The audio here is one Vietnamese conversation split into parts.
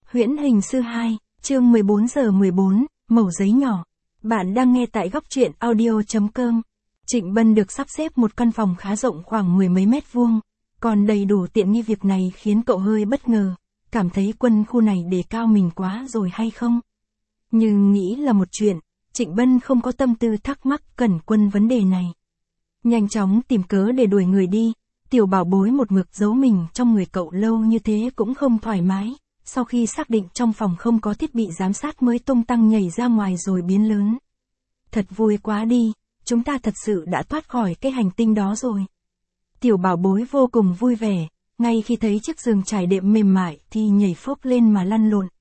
Huyễn hình sư 2, chương 14 giờ 14, mẩu giấy nhỏ. Bạn đang nghe tại góc truyện audio.com. Trịnh Bân được sắp xếp một căn phòng khá rộng khoảng mười mấy mét vuông, còn đầy đủ tiện nghi. Việc này khiến cậu hơi bất ngờ, cảm thấy quân khu này đề cao mình quá rồi hay không? Nhưng nghĩ là một chuyện, Trịnh Bân không có tâm tư thắc mắc Cẩn Quân vấn đề này. Nhanh chóng tìm cớ để đuổi người đi, tiểu bảo bối một mực giấu mình trong người cậu lâu như thế cũng không thoải mái. Sau khi xác định trong phòng không có thiết bị giám sát mới tung tăng nhảy ra ngoài rồi biến lớn. Thật vui quá đi, chúng ta thật sự đã thoát khỏi cái hành tinh đó rồi. Tiểu bảo bối vô cùng vui vẻ, ngay khi thấy chiếc giường trải đệm mềm mại thì nhảy phốc lên mà lăn lộn.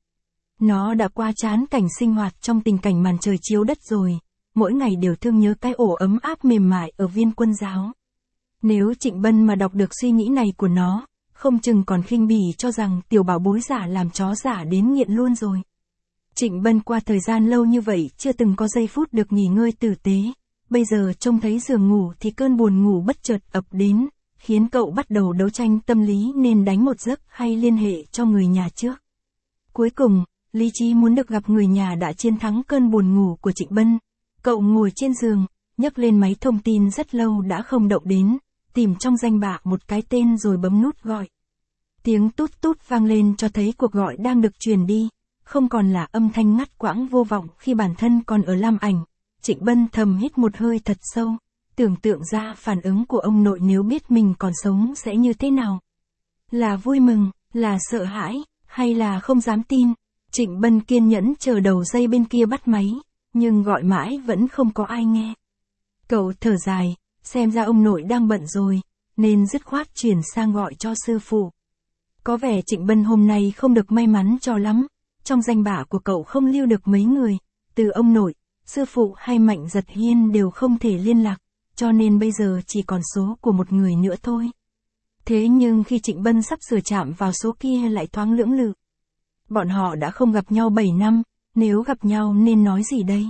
Nó đã qua chán cảnh sinh hoạt trong tình cảnh màn trời chiếu đất rồi, mỗi ngày đều thương nhớ cái ổ ấm áp mềm mại ở Viên Quân Giáo. Nếu Trịnh Bân mà đọc được suy nghĩ này của nó, không chừng còn khinh bỉ cho rằng tiểu bảo bối giả làm chó giả đến nghiện luôn rồi. Trịnh Bân qua thời gian lâu như vậy chưa từng có giây phút được nghỉ ngơi tử tế, bây giờ trông thấy giường ngủ thì cơn buồn ngủ bất chợt ập đến, khiến cậu bắt đầu đấu tranh tâm lý nên đánh một giấc hay liên hệ cho người nhà trước. Cuối cùng, lý trí muốn được gặp người nhà đã chiến thắng cơn buồn ngủ của Trịnh Bân. Cậu ngồi trên giường, nhấc lên máy thông tin rất lâu đã không động đến, tìm trong danh bạ một cái tên rồi bấm nút gọi. Tiếng tút tút vang lên cho thấy cuộc gọi đang được truyền đi, không còn là âm thanh ngắt quãng vô vọng khi bản thân còn ở Lam Ảnh. Trịnh Bân thầm hít một hơi thật sâu, tưởng tượng ra phản ứng của ông nội nếu biết mình còn sống sẽ như thế nào. Là vui mừng, là sợ hãi, hay là không dám tin. Trịnh Bân kiên nhẫn chờ đầu dây bên kia bắt máy, nhưng gọi mãi vẫn không có ai nghe. Cậu thở dài, xem ra ông nội đang bận rồi, nên dứt khoát chuyển sang gọi cho sư phụ. Có vẻ Trịnh Bân hôm nay không được may mắn cho lắm, trong danh bạ của cậu không lưu được mấy người, từ ông nội, sư phụ hay Mạnh Giật Hiên đều không thể liên lạc, cho nên bây giờ chỉ còn số của một người nữa thôi. Thế nhưng khi Trịnh Bân sắp sửa chạm vào số kia lại thoáng lưỡng lự. Bọn họ đã không gặp nhau 7 năm, nếu gặp nhau nên nói gì đây?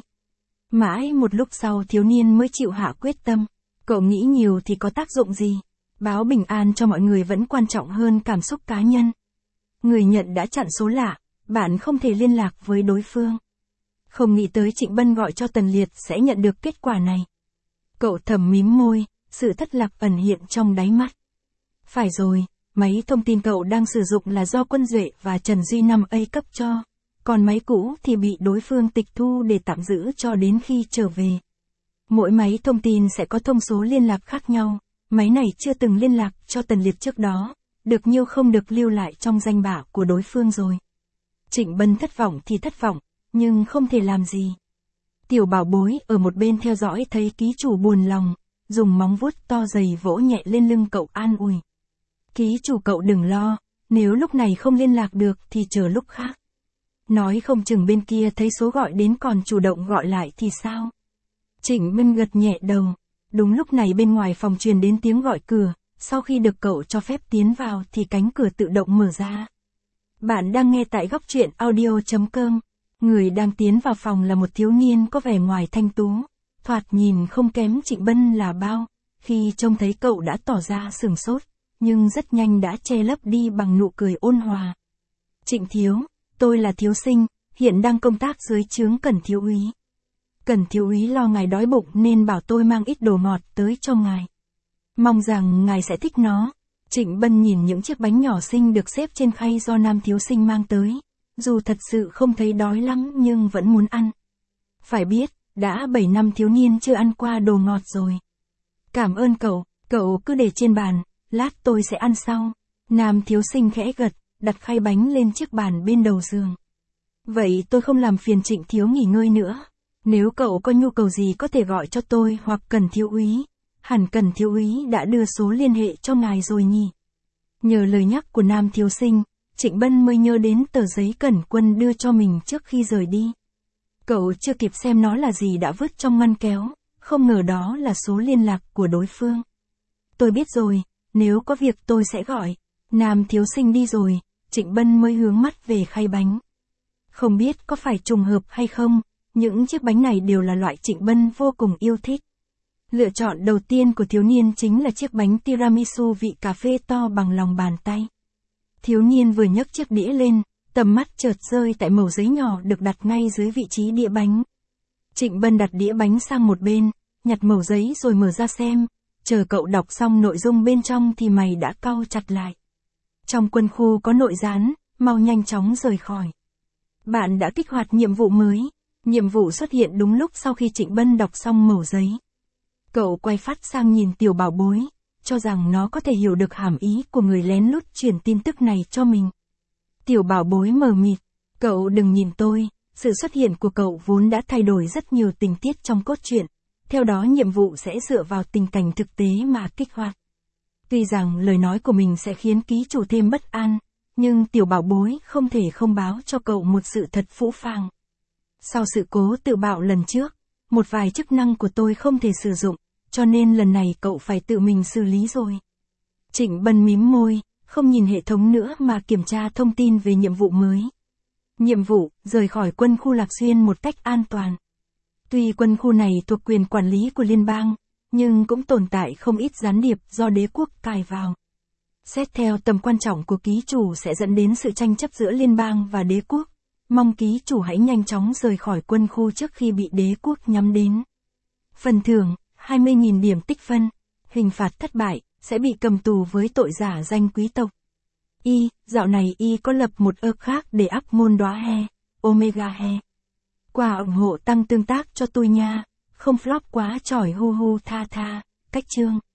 Mãi một lúc sau thiếu niên mới chịu hạ quyết tâm, cậu nghĩ nhiều thì có tác dụng gì? Báo bình an cho mọi người vẫn quan trọng hơn cảm xúc cá nhân. Người nhận đã chặn số lạ, bạn không thể liên lạc với đối phương. Không nghĩ tới Trịnh Bân gọi cho Tần Liệt sẽ nhận được kết quả này. Cậu thầm mím môi, sự thất lạc ẩn hiện trong đáy mắt. Phải rồi, máy thông tin cậu đang sử dụng là do Quân Duệ và Trần Duy Năm A cấp cho, còn máy cũ thì bị đối phương tịch thu để tạm giữ cho đến khi trở về. Mỗi máy thông tin sẽ có thông số liên lạc khác nhau, máy này chưa từng liên lạc cho Tần Liệt trước đó, được nhiêu không được lưu lại trong danh bạ của đối phương rồi. Trịnh Bân thất vọng thì thất vọng, nhưng không thể làm gì. Tiểu bảo bối ở một bên theo dõi thấy ký chủ buồn lòng, dùng móng vuốt to dày vỗ nhẹ lên lưng cậu an ủi. Ký chủ cậu đừng lo, nếu lúc này không liên lạc được thì chờ lúc khác. Nói không chừng bên kia thấy số gọi đến còn chủ động gọi lại thì sao? Trịnh Bân gật nhẹ đầu. Đúng lúc này bên ngoài phòng truyền đến tiếng gọi cửa, sau khi được cậu cho phép tiến vào thì cánh cửa tự động mở ra. Bạn đang nghe tại góc truyện audio.com. Người đang tiến vào phòng là một thiếu niên có vẻ ngoài thanh tú, thoạt nhìn không kém Trịnh Bân là bao. Khi trông thấy cậu đã tỏ ra sửng sốt, nhưng rất nhanh đã che lấp đi bằng nụ cười ôn hòa. Trịnh thiếu, tôi là thiếu sinh, hiện đang công tác dưới trướng Cẩn thiếu úy. Cẩn thiếu úy lo ngài đói bụng nên bảo tôi mang ít đồ ngọt tới cho ngài. Mong rằng ngài sẽ thích nó. Trịnh Bân nhìn những chiếc bánh nhỏ xinh được xếp trên khay do nam thiếu sinh mang tới. Dù thật sự không thấy đói lắm nhưng vẫn muốn ăn. Phải biết, đã 7 năm thiếu niên chưa ăn qua đồ ngọt rồi. Cảm ơn cậu cứ để trên bàn, lát tôi sẽ ăn sau. Nam thiếu sinh khẽ gật, đặt khay bánh lên chiếc bàn bên đầu giường. Vậy tôi không làm phiền Trịnh thiếu nghỉ ngơi nữa. Nếu cậu có nhu cầu gì có thể gọi cho tôi hoặc Cẩn thiếu úy. Hẳn Cẩn thiếu úy đã đưa số liên hệ cho ngài rồi nhỉ. Nhờ lời nhắc của nam thiếu sinh, Trịnh Bân mới nhớ đến tờ giấy Cẩn Quân đưa cho mình trước khi rời đi. Cậu chưa kịp xem nó là gì đã vứt trong ngăn kéo, không ngờ đó là số liên lạc của đối phương. Tôi biết rồi, nếu có việc tôi sẽ gọi. Nam thiếu sinh đi rồi, Trịnh Bân mới hướng mắt về khay bánh. Không biết có phải trùng hợp hay không, những chiếc bánh này đều là loại Trịnh Bân vô cùng yêu thích. Lựa chọn đầu tiên của thiếu niên chính là chiếc bánh tiramisu vị cà phê to bằng lòng bàn tay. Thiếu niên vừa nhấc chiếc đĩa lên, Tầm mắt chợt rơi tại mẩu giấy nhỏ được đặt ngay dưới vị trí đĩa bánh. Trịnh Bân đặt đĩa bánh sang một bên, nhặt mẩu giấy rồi mở ra xem, chờ cậu đọc xong nội dung bên trong thì mày đã cau chặt lại. Trong quân khu có nội gián, mau nhanh chóng rời khỏi. Bạn đã kích hoạt nhiệm vụ mới. Nhiệm vụ xuất hiện đúng lúc sau khi Trịnh Bân đọc xong mẩu giấy. Cậu quay phát sang nhìn tiểu bảo bối, cho rằng nó có thể hiểu được hàm ý của người lén lút truyền tin tức này cho mình. Tiểu bảo bối mờ mịt, cậu đừng nhìn tôi, sự xuất hiện của cậu vốn đã thay đổi rất nhiều tình tiết trong cốt truyện, theo đó nhiệm vụ sẽ dựa vào tình cảnh thực tế mà kích hoạt. Tuy rằng lời nói của mình sẽ khiến ký chủ thêm bất an, nhưng tiểu bảo bối không thể không báo cho cậu một sự thật phũ phàng. Sau sự cố tự bạo lần trước, một vài chức năng của tôi không thể sử dụng, cho nên lần này cậu phải tự mình xử lý rồi. Trịnh Bân mím môi, không nhìn hệ thống nữa mà kiểm tra thông tin về nhiệm vụ mới. Nhiệm vụ, rời khỏi quân khu Lạc Xuyên một cách an toàn. Tuy quân khu này thuộc quyền quản lý của liên bang, nhưng cũng tồn tại không ít gián điệp do đế quốc cài vào. Xét theo tầm quan trọng của ký chủ sẽ dẫn đến sự tranh chấp giữa liên bang và đế quốc. Mong ký chủ hãy nhanh chóng rời khỏi quân khu trước khi bị đế quốc nhắm đến. Phần thưởng, 20.000 điểm tích phân. Hình phạt thất bại, sẽ bị cầm tù với tội giả danh quý tộc. Dạo này có lập một ước khác để up môn đóa he, Omega he. Quà ủng hộ tăng tương tác cho tôi nha, không flop quá trỏi hu hu tha tha, cách chương.